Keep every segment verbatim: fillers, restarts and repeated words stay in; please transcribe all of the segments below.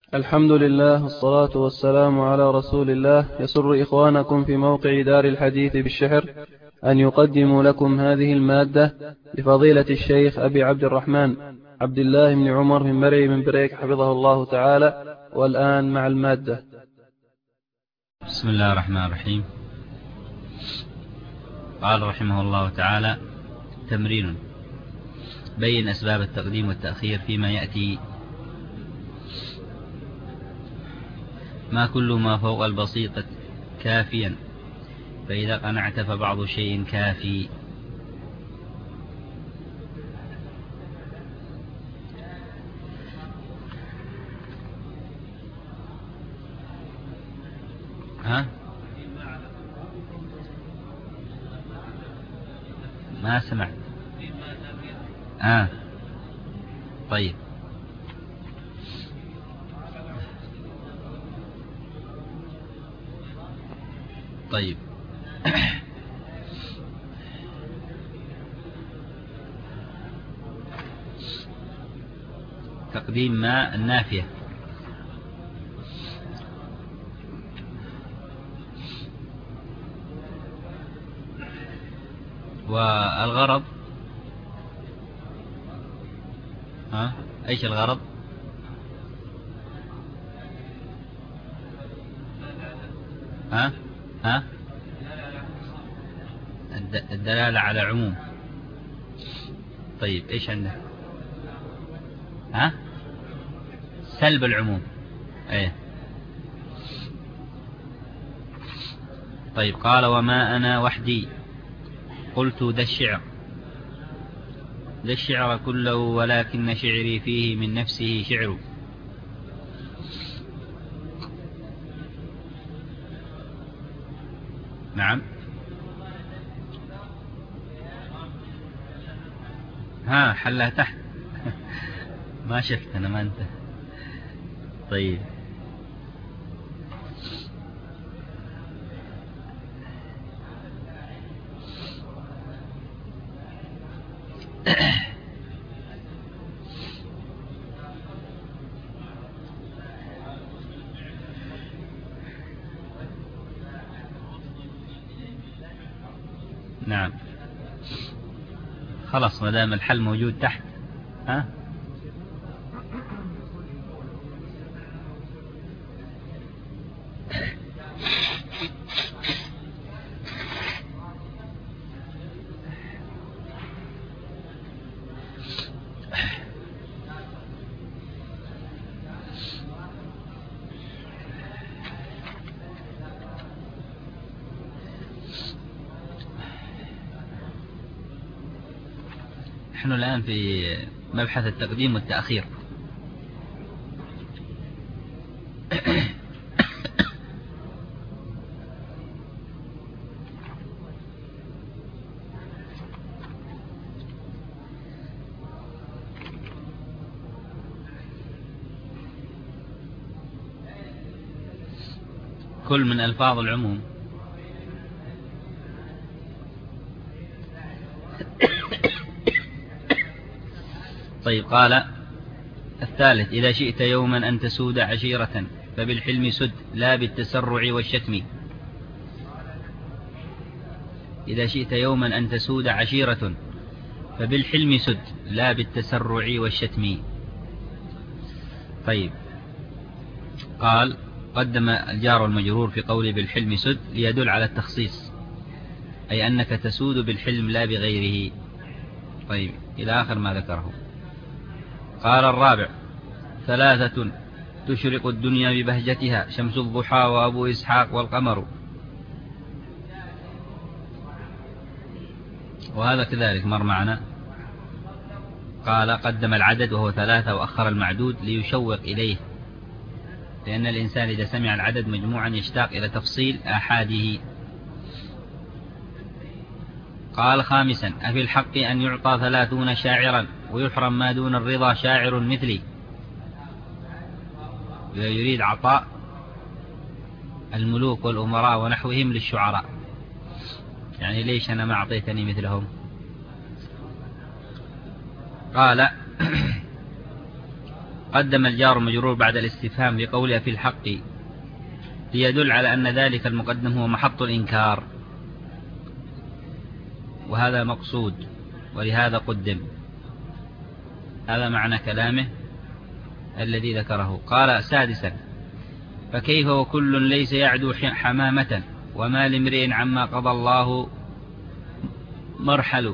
الحمد لله والصلاة والسلام على رسول الله. يسر إخوانكم في موقع دار الحديث بالشحر أن يقدموا لكم هذه المادة لفضيلة الشيخ أبي عبد الرحمن عبد الله بن عمر بن مري بن بريك حفظه الله تعالى. والآن مع المادة. بسم الله الرحمن الرحيم. قال رحمه الله تعالى: تمرين: بين أسباب التقديم والتأخير فيما يأتي. ما كل ما فوق البسيطة كافيا، فإذا قنعت فبعض شيء كافي. ها؟ ما سمعت. آه. طيب. طيب. تقديم ما النافية. والغرض، ها؟ ايش الغرض؟ ها؟ ها؟ الدلالة على عموم. طيب ايش عندك؟ ها؟ سلب العموم. ايه. طيب. قال: وما أنا وحدي قلت ذا الشعر، ذا الشعر كله ولكن شعري فيه من نفسه شعر. نعم. ها، حلها تحت. ما شفت أنا، ما أنت. طيب. نعم. خلاص ما دام الحل موجود تحت. ها؟ نحن الآن في مبحث التقديم والتأخير. كل من ألفاظ العموم. طيب. قال الثالث: إذا شئت يوما أن تسود عشيرة فبالحلم سد لا بالتسرع والشتم. إذا شئت يوما أن تسود عشيرة فبالحلم سد لا بالتسرع والشتم. طيب. قال: قدم الجار والمجرور في قوله بالحلم سد ليدل على التخصيص، أي أنك تسود بالحلم لا بغيره. طيب إلى آخر ما ذكره. قال الرابع: ثلاثة تشرق الدنيا ببهجتها، شمس الضحى وأبو إسحاق والقمر. وهذا كذلك مر معنا. قال: قدم العدد وهو ثلاثة وأخر المعدود ليشوق إليه، لأن الإنسان إذا سمع العدد مجموعا يشتاق إلى تفصيل آحاده. قال: خامسا: أفي الحق أن يعطى ثلاثون شاعرا ويحرم ما دون الرضا شاعر مثلي. يريد عطاء الملوك والأمراء ونحوهم للشعراء، يعني ليش أنا ما أعطيتني مثلهم؟ قال: قدم الجار المجرور بعد الاستفهام بقوله في الحق ليدل على أن ذلك المقدم هو محط الإنكار، وهذا مقصود ولهذا قدم. هذا معنى كلامه الذي ذكره. قال سادسا: فكيف وكل ليس يعدو حمامة وما لامرئ عما قضى الله مرحل.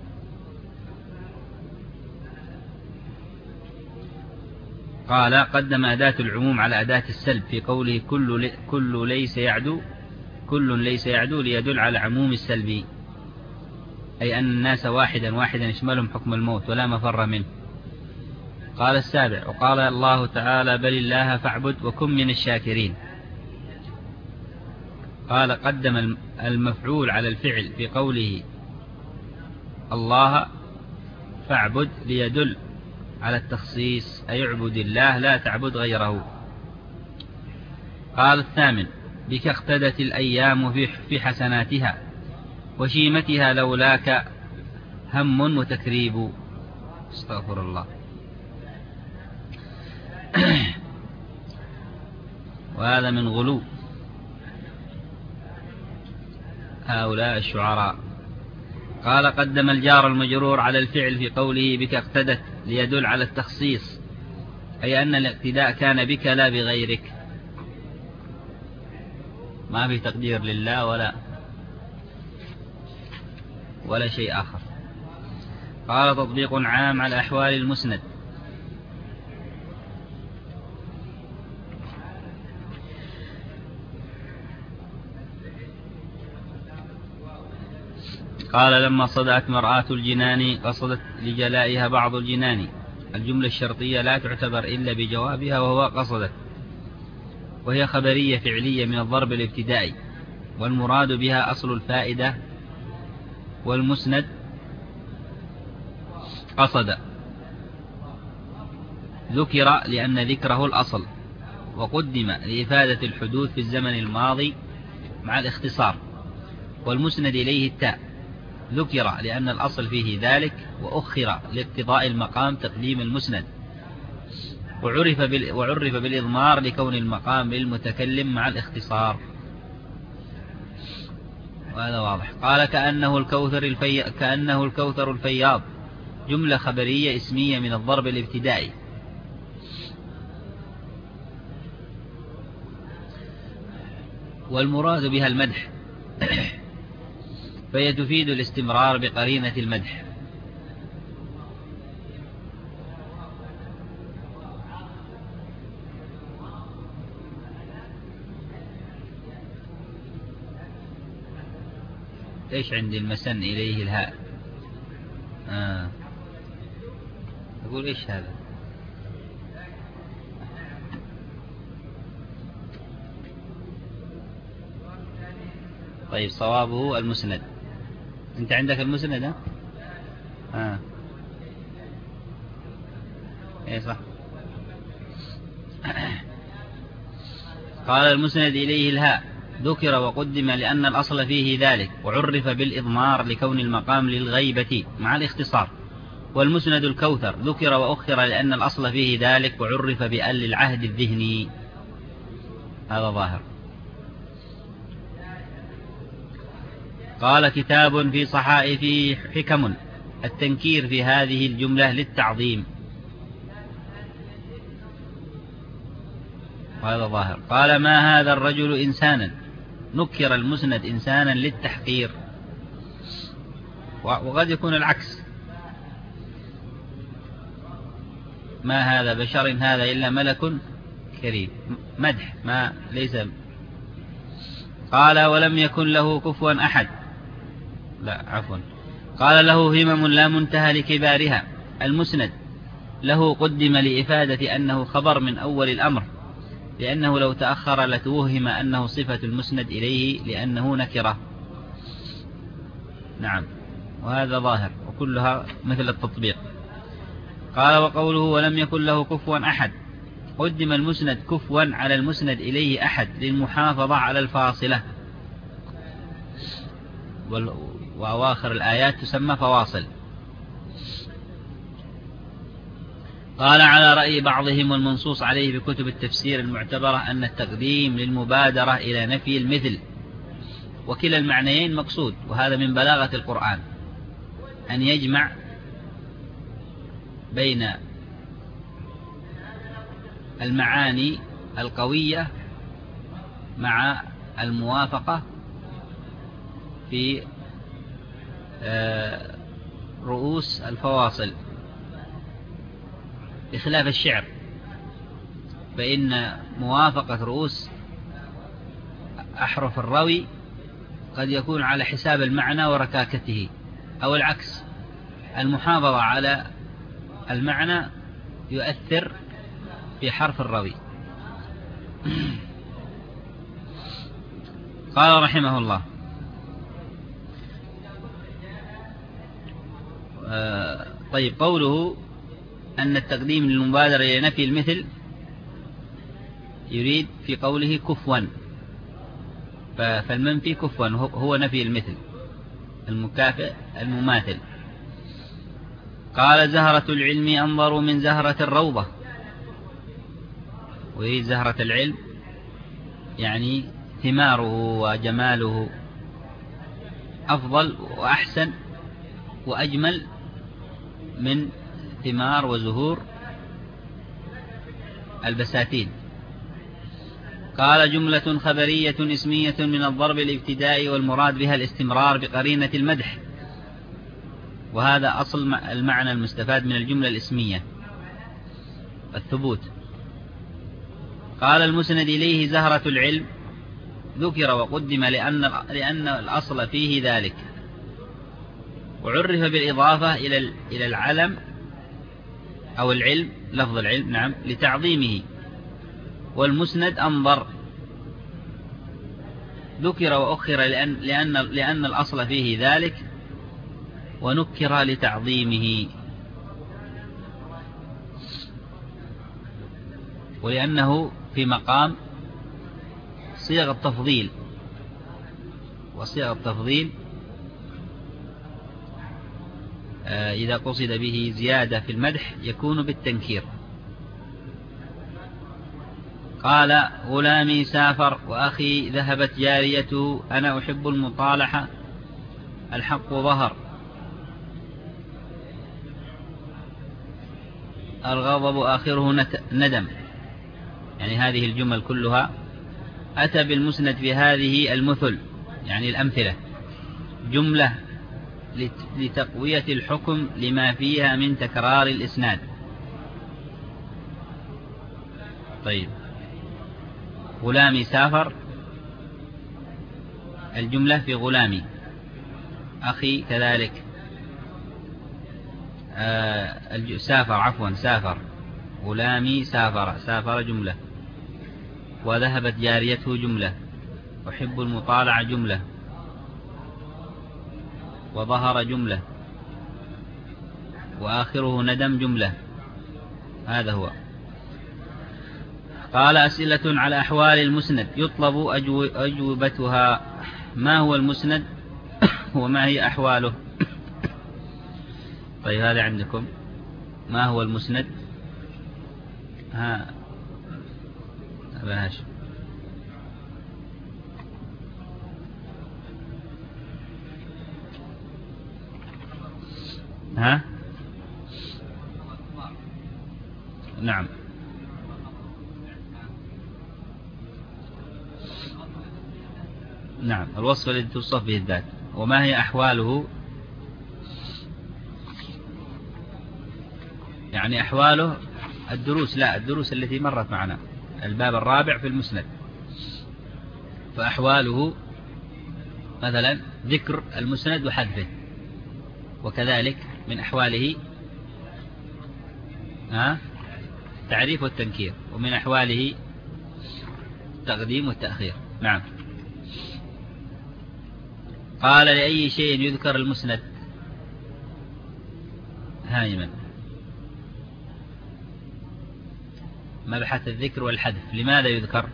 قال قدم أداة العموم على أداة السلب في قوله كل, كل ليس يعدو كل ليس يعدو ليدل على عموم السلب، أي أن الناس واحدا واحدا يشملهم حكم الموت ولا مفر منه. قال السابع: وقال الله تعالى بل الله فاعبد وكن من الشاكرين. قال قدم المفعول على الفعل في قوله الله فاعبد ليدل على التخصيص، أي اعبد الله لا تعبد غيره. قال الثامن: بك اقتدت الأيام في حسناتها وشيمتها لولاك هم وتكريب. استغفر الله. وهذا من غلو هؤلاء الشعراء. قال قدم الجار المجرور على الفعل في قوله بك اقتدت ليدل على التخصيص، أي أن الاقتداء كان بك لا بغيرك، ما في تقدير لله ولا ولا شيء آخر. قال تطبيق عام على أحوال المسند. قال لما صدأت مرآة الجنان قصدت لجلائها بعض الجنان. الجملة الشرطية لا تعتبر إلا بجوابها وهو قصدت، وهي خبرية فعلية من الضرب الابتدائي، والمراد بها أصل الفائدة. والمسند قصد ذكر لأن ذكره الأصل، وقدم لإفادة الحدوث في الزمن الماضي مع الاختصار. والمسند إليه التاء ذكر لأن الأصل فيه ذلك، وأخر لاقتضاء المقام تقديم المسند. وعرف, بال... وعرف بالإضمار لكون المقام للمتكلم مع الاختصار، وهذا واضح. قال كأنه الكوثر, الفي... كأنه الكوثر الفياض جملة خبرية اسمية من الضرب الابتدائي. والمراد بها المدح، فهي تفيد الاستمرار بقرينة المدح. ايش عندي المسن إليه الهاء؟ آه. أقول ايش هذا؟ طيب صوابه المسند. انت عندك المسند ها؟ آه. ايه صح. قال المسند إليه الهاء ذكر وقدم لأن الأصل فيه ذلك، وعرف بالإضمار لكون المقام للغيبة مع الاختصار. والمسند الكوثر ذكر وأخر لأن الأصل فيه ذلك، وعرف بأل العهد الذهني. هذا ظاهر. قال كتاب في صحائف حكم، التنكير في هذه الجملة للتعظيم، وهذا ظاهر. قال ما هذا الرجل إنسانا، نكر المسند إنسانا للتحقير، وقد يكون العكس، ما هذا بشر هذا إلا ملك كريم، مدح ما ليس. قال ولم يكن له كفوا أحد، لا عفوا، قال له همم لا منتهى لكبارها. المسند له قدم لإفادة أنه خبر من أول الأمر، لأنه لو تأخر لتوهم أنه صفة المسند إليه لأنه نكرة. نعم، وهذا ظاهر، وكلها مثل التطبيق. قال وقوله ولم يكن له كفوا أحد، قدم المسند كفوا على المسند إليه أحد للمحافظة على الفاصلة، وأواخر الآيات تسمى فواصل. قال على رأي بعضهم والمنصوص عليه بكتب التفسير المعتبرة أن التقديم للمبادرة إلى نفي المثل، وكلا المعنيين مقصود، وهذا من بلاغة القرآن أن يجمع بين المعاني القوية مع الموافقة في رؤوس الفواصل، بخلاف الشعر فإن موافقة رؤوس أحرف الروي قد يكون على حساب المعنى وركاكته، أو العكس، المحافظة على المعنى يؤثر في حرف الروي. قال رحمه الله: آه طيب، قوله أن التقديم للمبادرة إلى نفي المثل يريد في قوله كفوا، فالمنفي كفوا هو نفي المثل، المكافئ المماثل. قال: زهرة العلم أنظر من زهرة الروضة، وهي زهرة العلم يعني ثماره وجماله أفضل وأحسن وأجمل من ثمار وزهور البساتين. قال: جملة خبرية اسمية من الضرب الابتدائي، والمراد بها الاستمرار بقرينة المدح، وهذا أصل المعنى المستفاد من الجملة الاسمية، الثبوت. قال: المسند إليه زهرة العلم ذكر وقدم لأن, لأن الأصل فيه ذلك، وعرف بالإضافة إلى العلم أو العلم، لفظ العلم نعم، لتعظيمه. والمسند أنظر ذكر وأخر لأن, لأن, لأن الأصل فيه ذلك، ونكر لتعظيمه، ولأنه في مقام صيغ التفضيل، وصيغ التفضيل إذا قصد به زيادة في المدح يكون بالتنكير. قال: غلامي سافر، وأخي ذهبت جاريته، أنا أحب المطالحة، الحق ظهر، الغضب آخره ندم. يعني هذه الجمل كلها أتى بالمسند في هذه المثل، يعني الأمثلة، جملة لتقوية الحكم لما فيها من تكرار الإسناد. طيب، غلامي سافر، الجملة في غلامي، أخي كذلك، آه سافر عفوا سافر، غلامي سافر، سافر جملة، وذهبت جاريته جملة، أحب المطالعة جملة، وظهر جملة، وآخره ندم جملة. هذا هو. قال: أسئلة على أحوال المسند يطلب أجوبتها. ما هو المسند وما هي أحواله؟ طيب، هذا عندكم. ما هو المسند؟ ها أبا هاشم. ها نعم. نعم، الوصف الذي توصف به الذات. وما هي أحواله؟ يعني أحواله الدروس، لا الدروس التي مرت معنا، الباب الرابع في المسند. فأحواله مثلا ذكر المسند وحذفه، وكذلك من أحواله ها تعريف والتنكير، ومن أحواله التقديم والتأخير. نعم. قال: لأي شيء يذكر المسند؟ هايما، مبحث الذكر والحذف، لماذا يذكر؟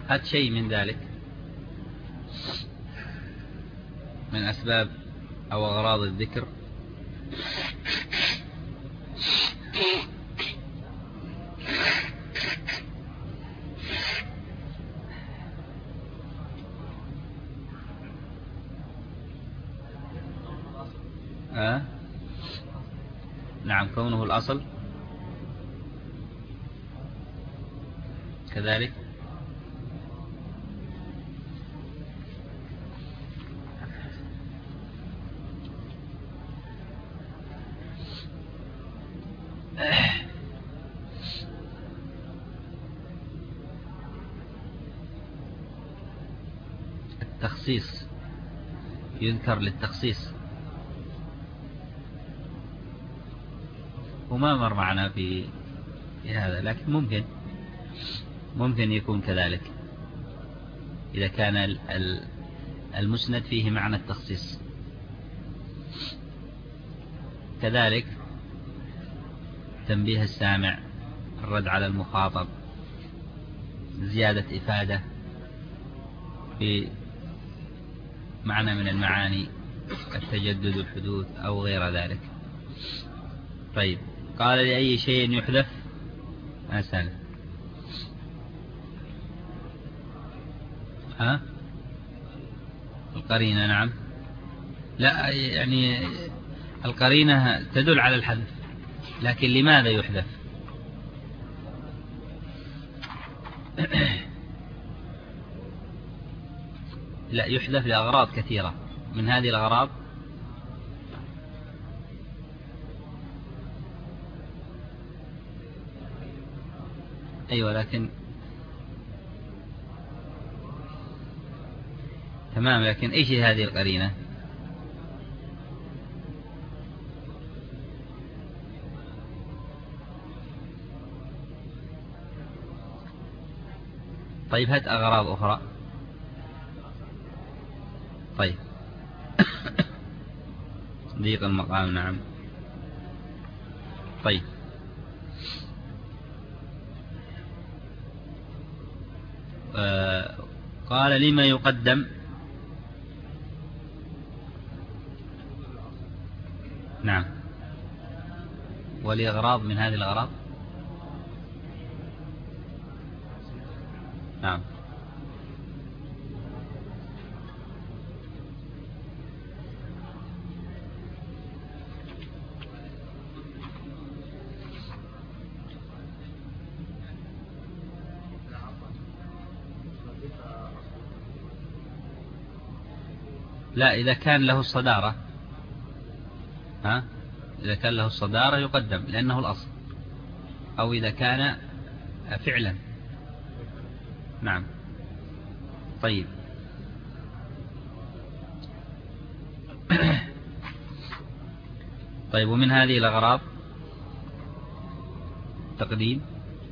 هات شيء من ذلك من أسباب أو أغراض الذكر. أه؟ نعم، كونه الأصل كذلك. التخصيص يذكر للتخصيص، وما مر معنا في هذا، لكن ممكن ممكن يكون كذلك إذا كان المسند فيه معنى التخصيص. كذلك تنبيه السامع، الرد على المخاطب، زيادة إفادة في معنى من المعاني، التجدد، الحدوث أو غير ذلك. طيب، قال لأي شيء يحذف؟ أسأل. ها؟ القرينة. نعم. لا، يعني القرينة تدل على الحذف، لكن لماذا يحذف؟ لا، يحذف لأغراض كثيرة. من هذه الأغراض أيوة، لكن تمام، لكن إيش هذه القرينة؟ طيب، هات أغراض أخرى. طيب. ضيق المقام. نعم. طيب، آه قال لما يقدم. نعم، ولأغراض من هذه الأغراض. نعم. لا، إذا كان له الصدارة، ها، إذا كان له الصدارة يقدم لأنه الأصل، أو إذا كان فعلا. نعم. طيب. طيب، ومن هذه الأغراض تقديم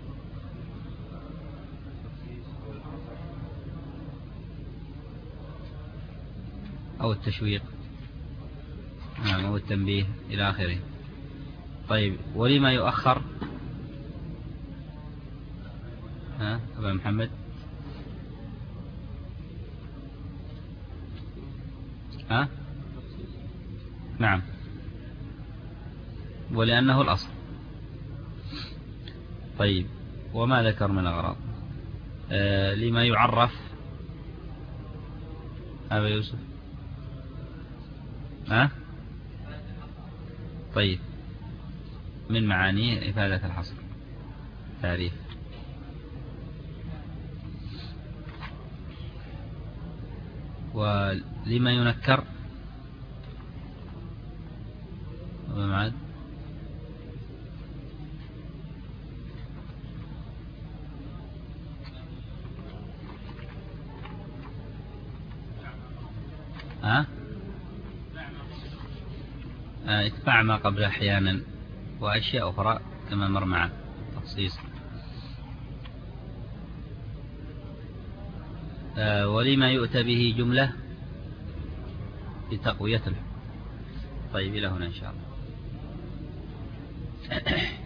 أو التشويق، نعم، أو التنبيه إلى آخره. طيب، ولما يؤخر؟ ها أبا محمد؟ ها؟ نعم، ولأنه الأصل. طيب، وما ذكر من أغراض؟ آه لما يعرف أبا يوسف؟ ها؟ طيب، من معانيه إفادة الحصر، تعريف. ولما ينكر؟ ومعاد؟ ها؟ اتبع ما قبل أحيانا، وأشياء أخرى كما مر معنا تخصيص. آه ولما يؤتى به جملة لتقوية. طيب، إلى هنا إن شاء الله.